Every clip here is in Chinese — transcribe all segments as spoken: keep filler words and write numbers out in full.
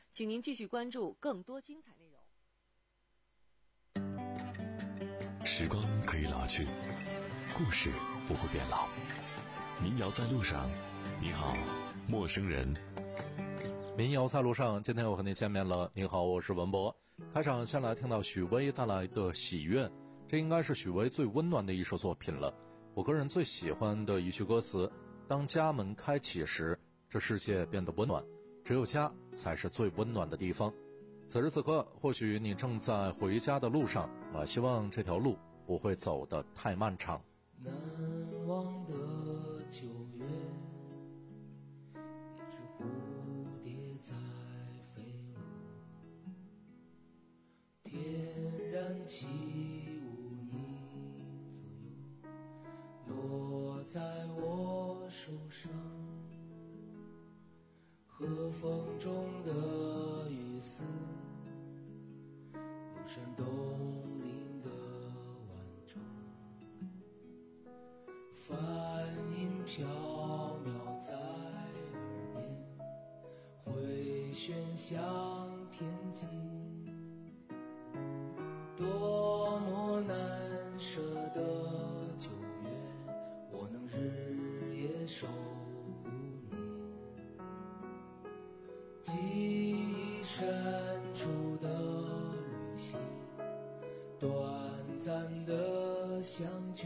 请您继续关注更多精彩内容。 时光可以老去，故事不会变老。民谣在路上，你好，陌生人。 民谣在路上，今天我和你见面了。你好，我是文博。开场先来听到许巍带来的《喜悦》，这应该是许巍最温暖的一首作品了。我个人最喜欢的一句歌词：当家门开启时，这世界变得温暖，只有家才是最温暖的地方。此时此刻，或许你正在回家的路上啊，希望这条路不会走得太漫长。 难忘的九月，一只蝴蝶在飞舞，翩然起舞你左右，落在我手上，和风中的雨丝，如山洞林的晚钟，梵音飘渺在耳边，回旋向天际，多么难舍的九月，我能日夜守护你，记忆深处的旅行，短暂的相聚，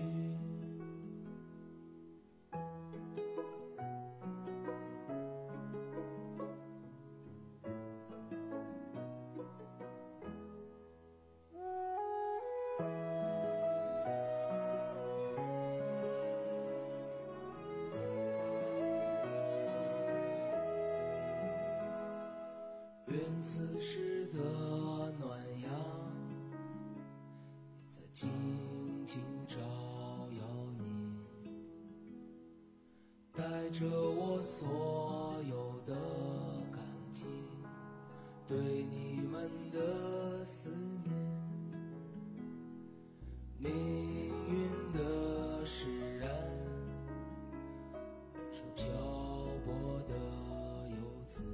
愿此时的暖阳再轻轻照耀你，带着我所有的感激，对你们的思念，命运的使然，是漂泊的游子，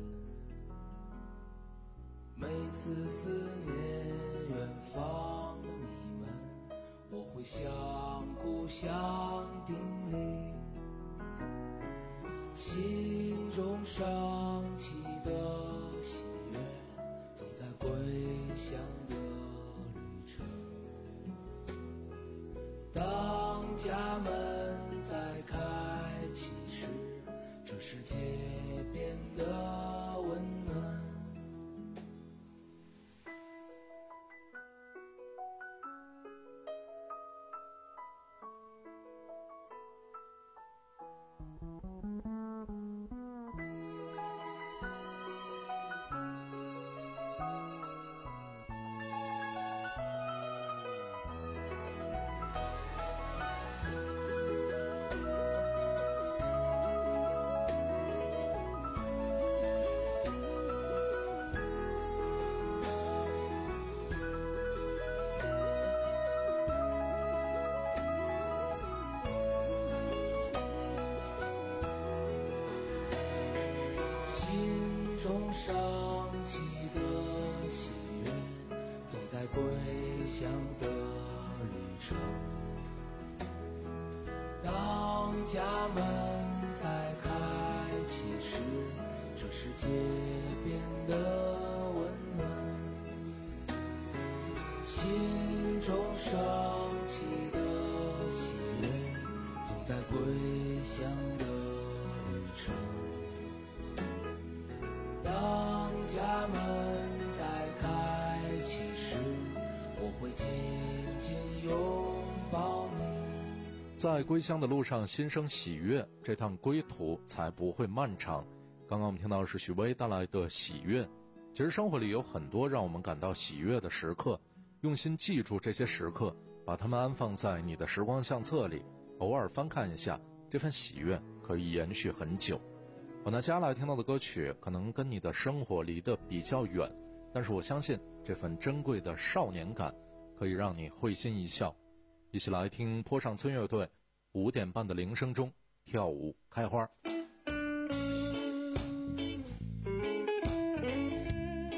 每次思念远方的你们，我会向故乡叮咛，心中升起的喜悦，总在归乡的旅程。当家门在开启时，这世界变得温暖。中升起的喜悦，总在归乡的旅程。当家门在开启时，这世界变得温暖。心中升起的喜悦，总在归乡的旅程。当家门在开启时，我会紧紧拥抱你。 在归乡的路上心生喜悦，这趟归途才不会漫长。刚刚我们听到的是许巍带来的喜悦。其实生活里有很多让我们感到喜悦的时刻，用心记住这些时刻，把它们安放在你的时光相册里，偶尔翻看一下，这份喜悦可以延续很久。我拿接下来听到的歌曲可能跟你的生活离得比较远，但是我相信这份珍贵的少年感可以让你会心一笑。一起来听坡上村乐队五点半的铃声中跳舞开花。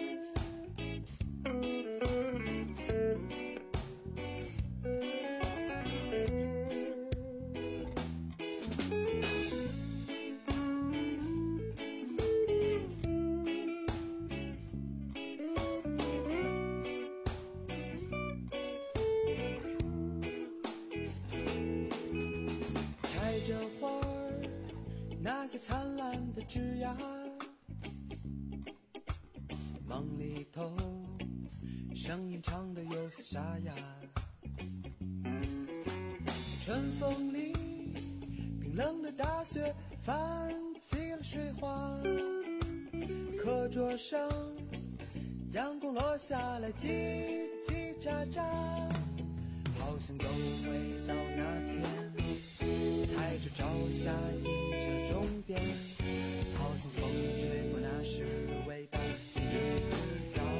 里头，声音唱得有些沙哑。春风里，冰冷的大雪泛起了水花，课桌上阳光落下来，叽叽喳喳，好像又回到那天，踩着朝霞迎着终点，好像风吹过那时的味道的味道。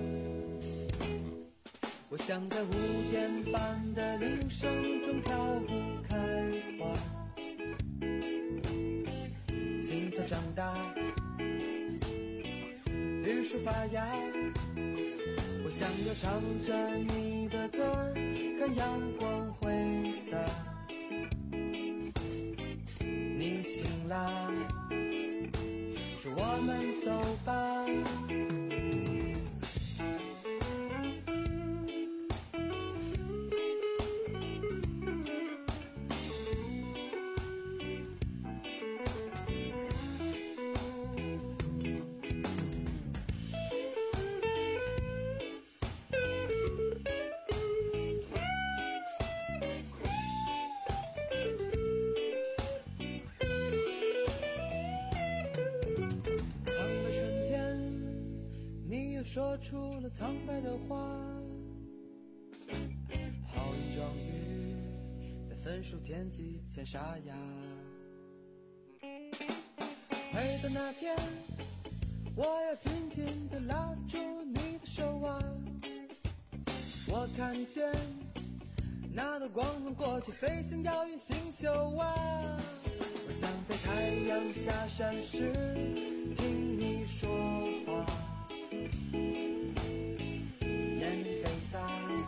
我想在五点半的铃声中跳舞开花，青草长大，绿树发芽，我想要唱着你的歌儿，看阳光挥洒。你醒啦，说我们走吧。说出了苍白的话，好一桩雨在分数天际前沙哑。回到那天，我要紧紧地拉住你的手啊，我看见那道光能过去，飞向遥远星球啊。我想在太阳下山时听你说话，眼泪飞洒，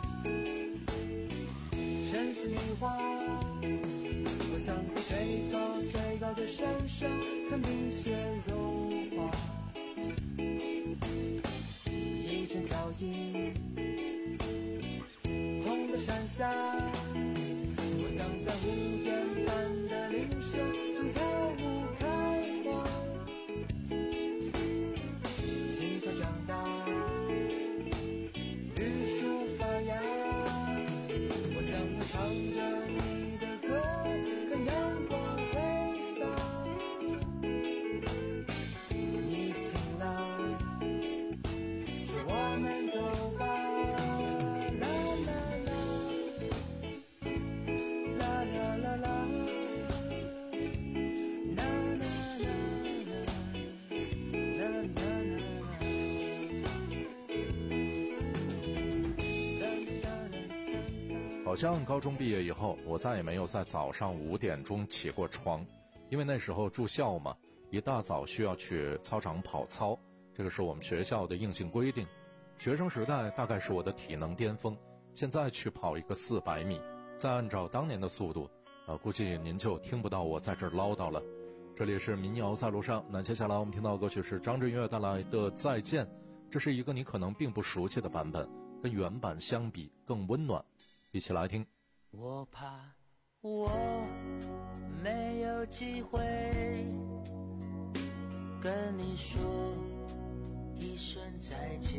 沉思你话。我想在最高最高的山上看冰雪融化，一阵脚印痛的山下。我想在五点半的铃声中跳舞开花，青草长大，绿树发芽。我想要唱着你的歌，看阳光挥洒。你醒了，说我们走吧。啦啦啦，啦啦啦啦，啦啦啦啦，啦啦啦。 好像高中毕业以后，我再也没有在早上五点钟起过床，因为那时候住校嘛，一大早需要去操场跑操，这个是我们学校的硬性规定。学生时代大概是我的体能巅峰，现在去跑一个四百米，再按照当年的速度，呃，估计您就听不到我在这儿唠叨了。这里是民谣在路上，那接下来我们听到的歌曲是张震岳带来的《再见》，这是一个你可能并不熟悉的版本，跟原版相比更温暖，一起来听。 我怕我没有机会跟你说一声再见，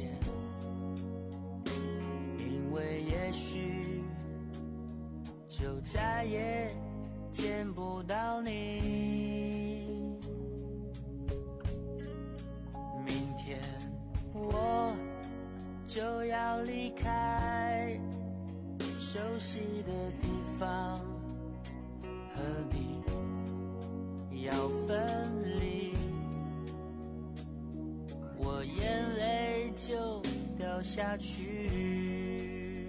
因为也许就再也见不到你。明天我就要离开熟悉的地方，和你要分离，我眼泪就掉下去。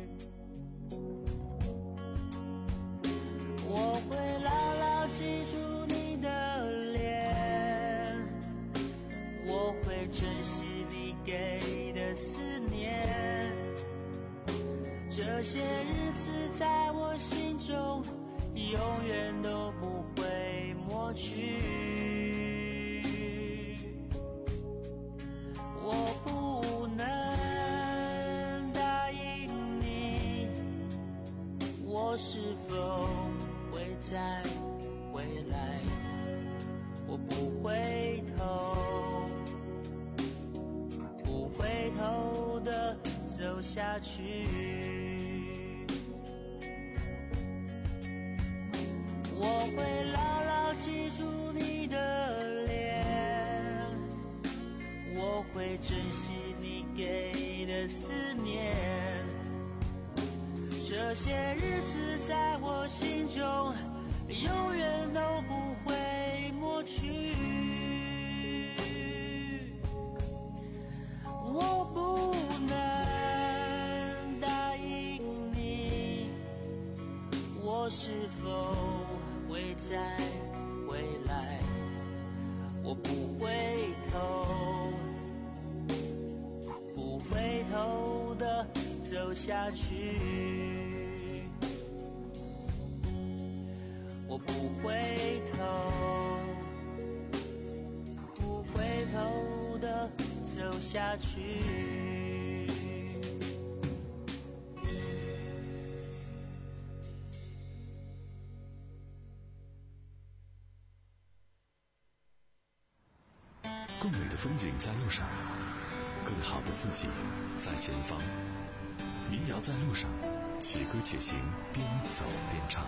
我会牢牢记住你的脸，我会珍惜你给的思念，这些日子在我心中永远都不会抹去。我不能答应你，我是否会再回来，我不回头，不回头走下去。我会牢牢记住你的脸，我会珍惜你给的思念，这些日子在我心中永远都不会抹去。我不能答应你，我是否会再回来，我不回头，不回头的走下去，我不回头，不回头的走下去。 更美的风景在路上，更好的自己在前方。民谣在路上，且歌且行，边走边唱。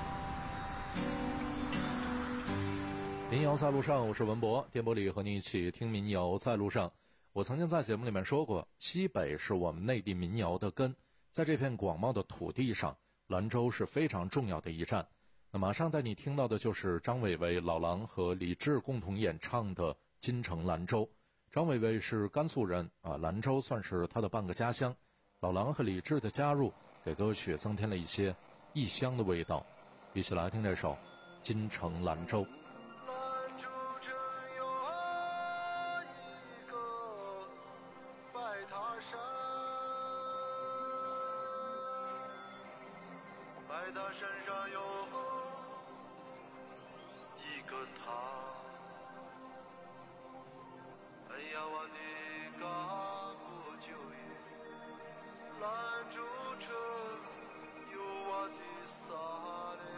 民谣在路上，我是文博，电波里和你一起听民谣在路上。我曾经在节目里面说过，西北是我们内地民谣的根，在这片广袤的土地上，兰州是非常重要的一站。那马上带你听到的就是张伟伟、老狼和李志共同演唱的《金城兰州》。张伟伟是甘肃人啊，兰州算是他的半个家乡。老狼和李志的加入，给歌曲增添了一些异乡的味道。一起来听这首《金城兰州》。 白塔山上有一个塔，哎呀，我的嘎古九爷，兰州城有我的啥嘞？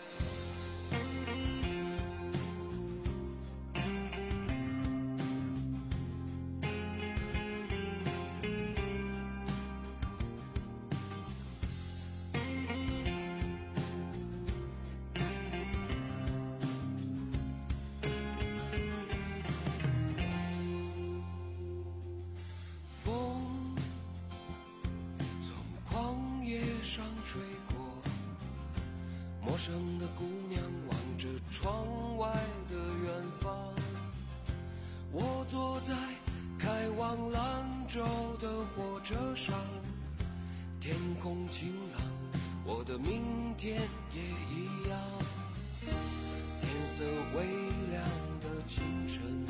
陌生的姑娘望着窗外的远方，我坐在开往兰州的火车上，天空晴朗，我的明天也一样。天色微亮的清晨，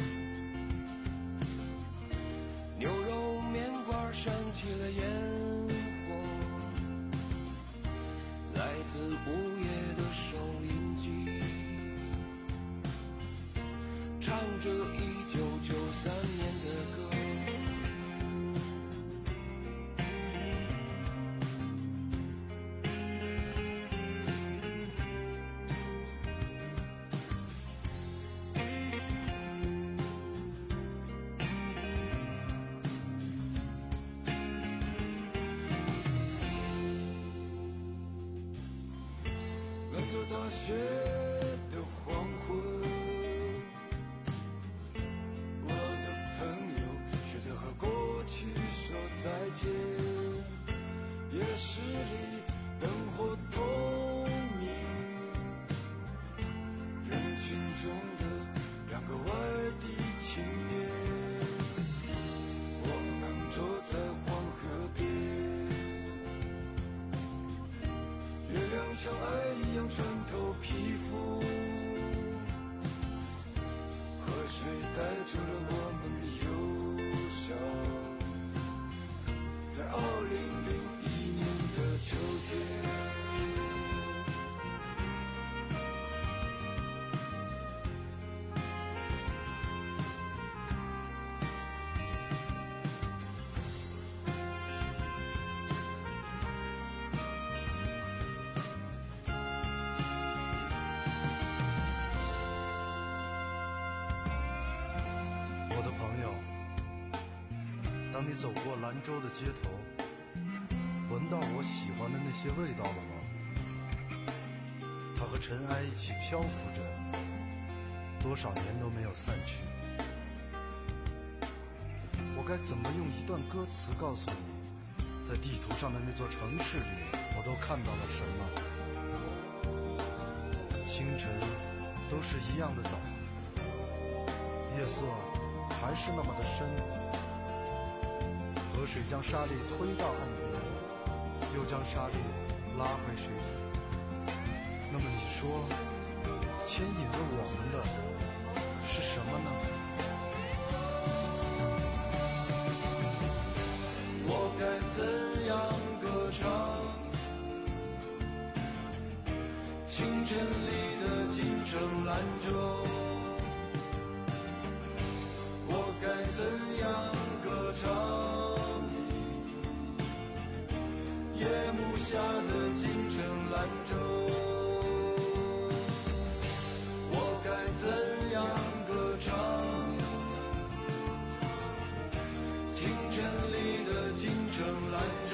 牛肉面馆响起了烟火，来自午夜的收音机，唱着一九九三年的歌。大学的黄昏，我的朋友学着和过去说再见，夜市里灯火通明，人群中的两个外地青年，我们坐在黄河边，月亮像爱一样穿透皮肤，河水带走了我们的忧伤，在二零零一年的秋天。当你走过兰州的街头， 闻到我喜欢的那些味道了吗？它和尘埃一起漂浮着，多少年都没有散去。我该怎么用一段歌词告诉你，在地图上的那座城市里，我都看到了什么？清晨都是一样的早，夜色还是那么的深。河水将沙粒推到岸边，又将沙粒拉回水底。那么你说，牵引着我们的是什么呢？ 我该怎样歌唱？清晨里的京城兰州，我该怎样歌唱？夜幕下的京城兰州，我该怎样歌唱？清晨里的京城兰州，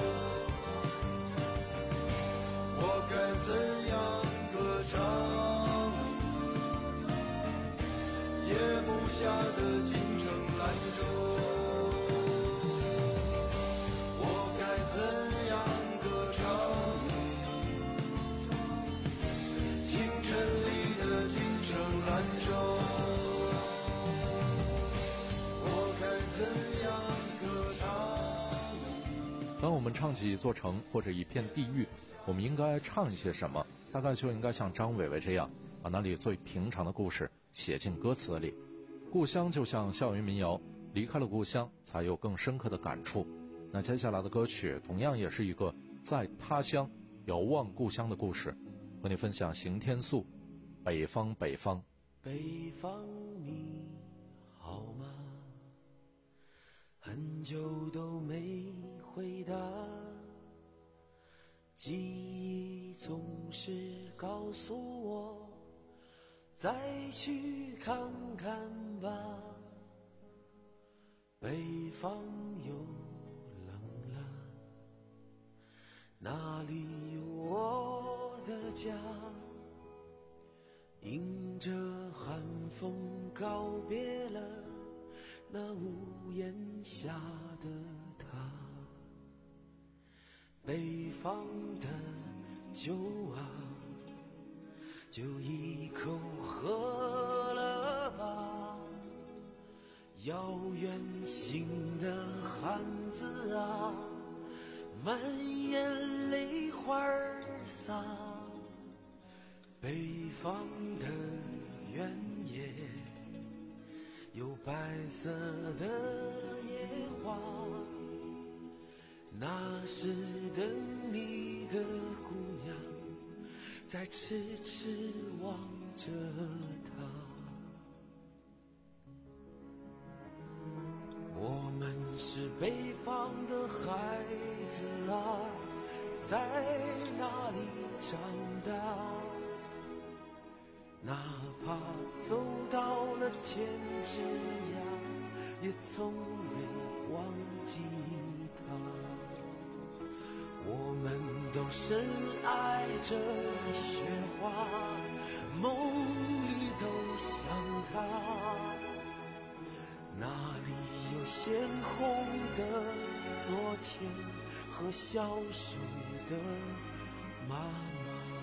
我该怎样歌唱？夜幕下的京城兰州，我该怎样歌唱？清晨里的京城兰州，我该怎样歌唱？ 当我们唱起一座城或者一片地域，我们应该唱一些什么？大概就应该像张伟伟这样，把那里最平常的故事写进歌词里。故乡就像校园民谣，离开了故乡才有更深刻的感触。那接下来的歌曲同样也是一个在他乡遥望故乡的故事，和你分享邢天素，北方北方。 北方你好吗？很久都没回答，记忆总是告诉我再去看看吧。北方又冷了，哪里有我的家？迎着寒风告别了那屋檐下的他。北方的酒啊，就一口喝了吧。遥远行的汉子啊，满眼泪花洒。北方的原野有白色的野花，那时等你的姑娘在痴痴望着她。我们是北方的孩子啊，在哪里长大？哪怕走到了天之涯，也从未忘记他。我们都深爱着雪花，梦里都想他。哪里有鲜红的昨天和消瘦的妈妈？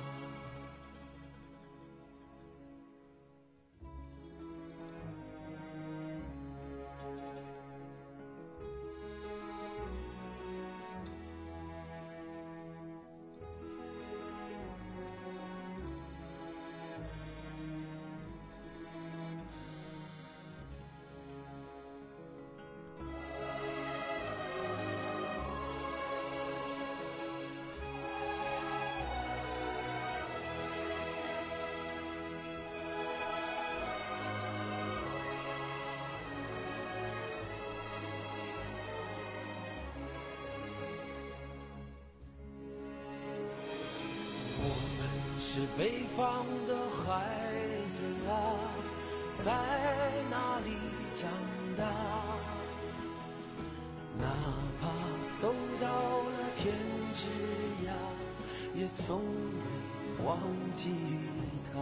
是北方的孩子啊，在哪里长大？哪怕走到了天天之涯，也从未忘记他。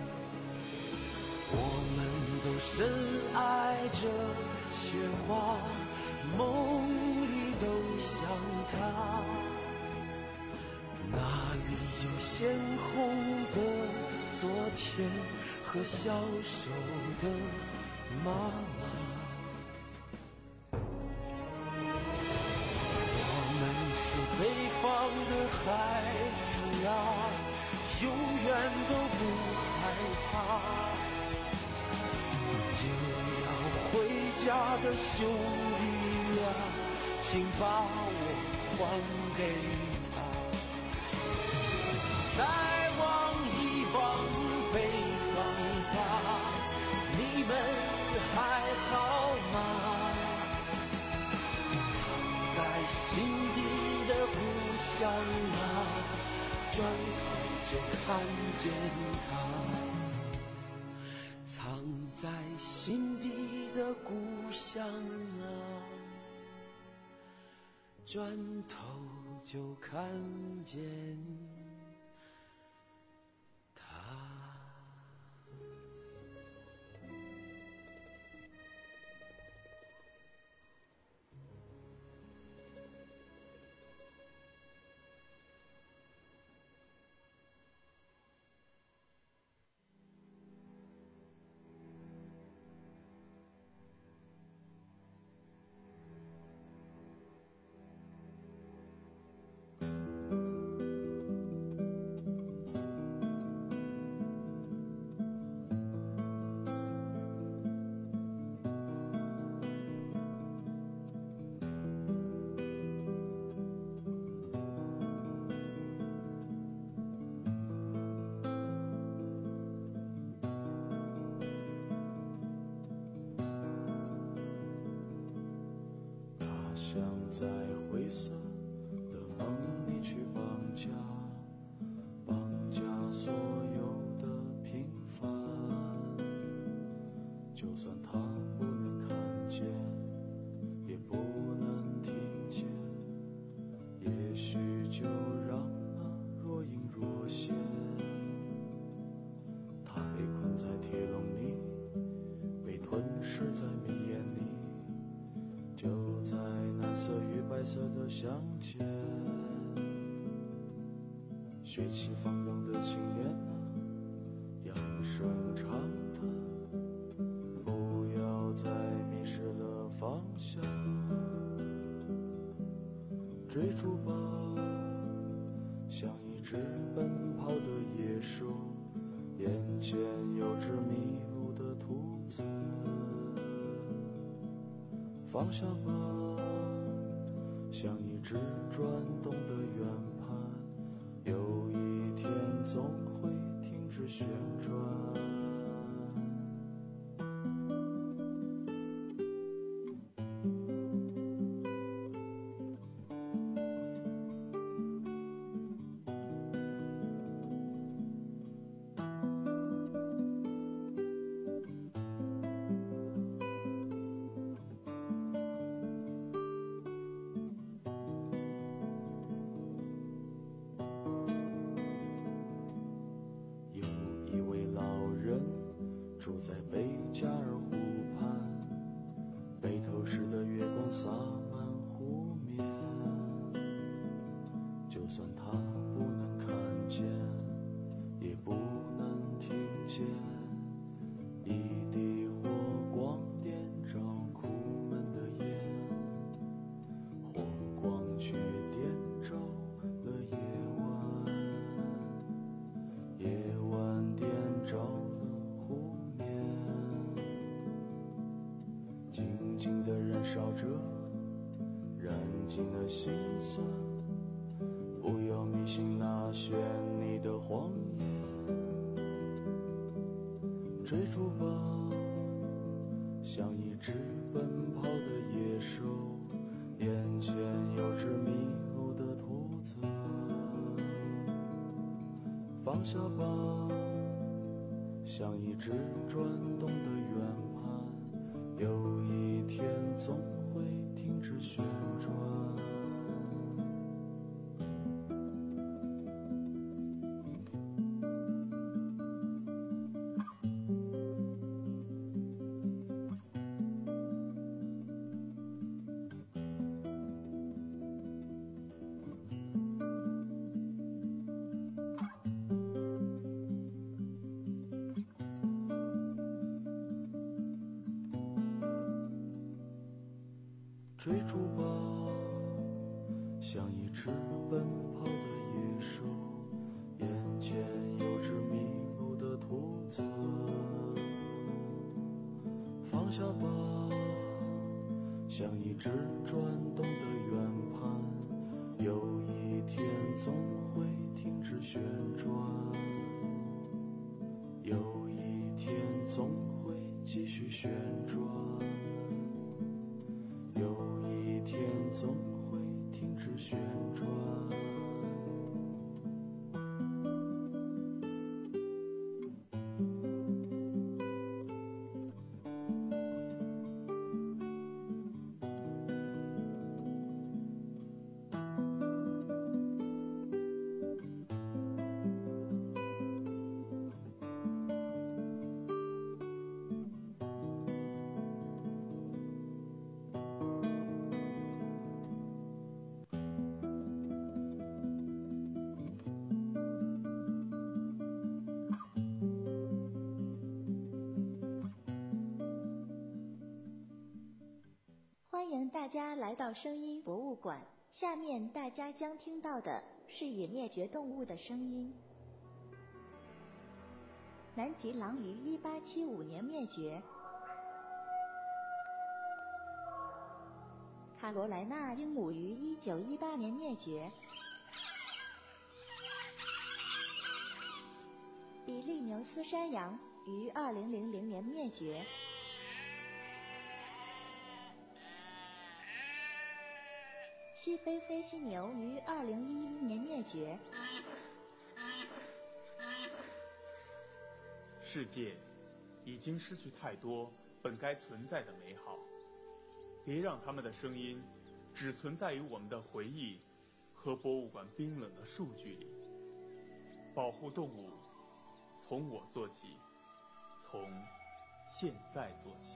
我们都深爱着雪花，梦里都想他。那里有鲜红的昨天和消瘦的妈妈。我们是北方的孩子啊，永远都不害怕。就要回家的兄弟呀，请把我还给他。再望一望北方吧，你们还好吗？藏在心底的故乡啊，转头就看见它。藏在心底的故乡啊，转头就看见想在灰色的梦里去绑架，绑架所有的平凡。就算他不能看见，也不能听见，也许就让那若隐若现。他被困在铁笼里，被吞噬在迷眼里，就在蓝色与白色的相间，血气方刚的青年啊，扬声长叹，不要再迷失了方向，追逐吧，像一只奔跑的野兽，眼前有只迷路的兔子，放下吧，像一只转动的圆盘，有一天总会停止旋转。住在贝加尔湖畔，北透时的月光洒满湖面，就算他不能看见，也不能听见，一滴火光点着苦闷的烟，火光却点着了夜晚，夜晚点着静静地燃烧着，燃尽了心酸，不要迷信那绚丽的谎言，追逐吧，像一只奔跑的野兽，眼前有只迷路的兔子，放下吧，像一只转动的圆盘，有一天总会停止旋转。 追逐吧，像一只奔跑的野兽，眼前有只迷路的兔子。放下吧，像一只转动的圆盘，有一天总会停止旋转，有一天总会继续旋转，有一天总会停止旋转。 欢迎大家来到声音博物馆，下面大家将听到的是已灭绝动物的声音。南极狼于一八七五年灭绝，卡罗莱纳鹦鹉于一九一八年灭绝，比利牛斯山羊于二零零零年灭绝。西非飞犀牛于二零一一年灭绝。 世界已经失去太多本该存在的美好，别让他们的声音只存在于我们的回忆和博物馆冰冷的数据里。保护动物，从我做起，从现在做起。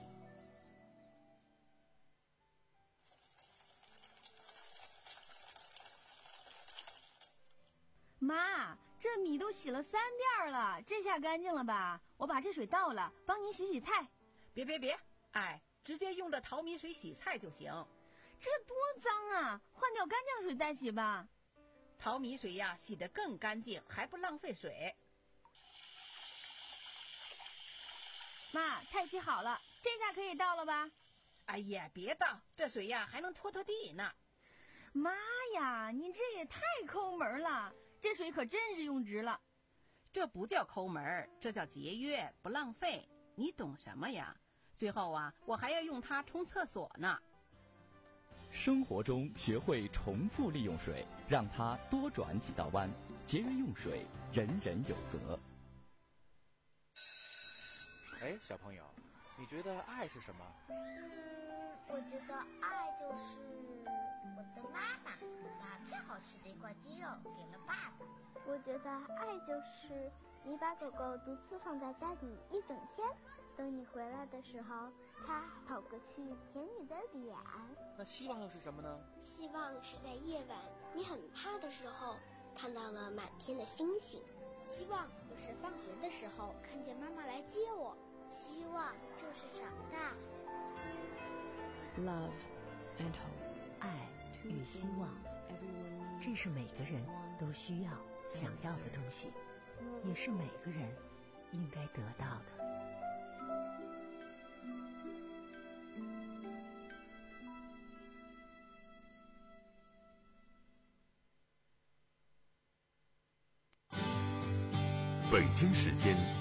妈，这米都洗了三遍了，这下干净了吧？我把这水倒了，帮您洗洗菜。 别别别，哎，直接用这淘米水洗菜就行。 这多脏啊，换掉干净水再洗吧。 淘米水呀，洗得更干净，还不浪费水。 妈，菜洗好了，这下可以倒了吧？ 哎呀，别倒，这水呀还能拖拖地呢。 妈呀，你这也太抠门了，这水可真是用值了。 这不叫抠门，这叫节约，不浪费。你懂什么呀？最后啊，我还要用它冲厕所呢。 生活中学会重复利用水，让它多转几道弯，节约用水，人人有责。 哎，小朋友，你觉得爱是什么？ 嗯，我觉得爱就是我的妈妈把最好吃的一块鸡肉给了爸爸。 我觉得爱就是你把狗狗独自放在家里一整天，等你回来的时候，它跑过去舔你的脸。 那希望又是什么呢？ 希望是在夜晚你很怕的时候，看到了满天的星星。 希望就是放学的时候看见妈妈来接我。 希望就是长大。 Love and hope， 爱与希望，这是每个人都需要、想要的东西，也是每个人应该得到的。 北京时间